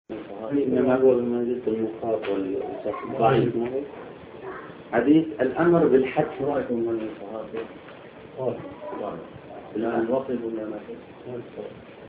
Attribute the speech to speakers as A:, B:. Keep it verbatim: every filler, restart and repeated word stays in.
A: إنما هو بمنزلة المخاط والضعيف. حديث الأمر بالحث.
B: رأيكم من الصحابة؟ لا الوصل ولا ما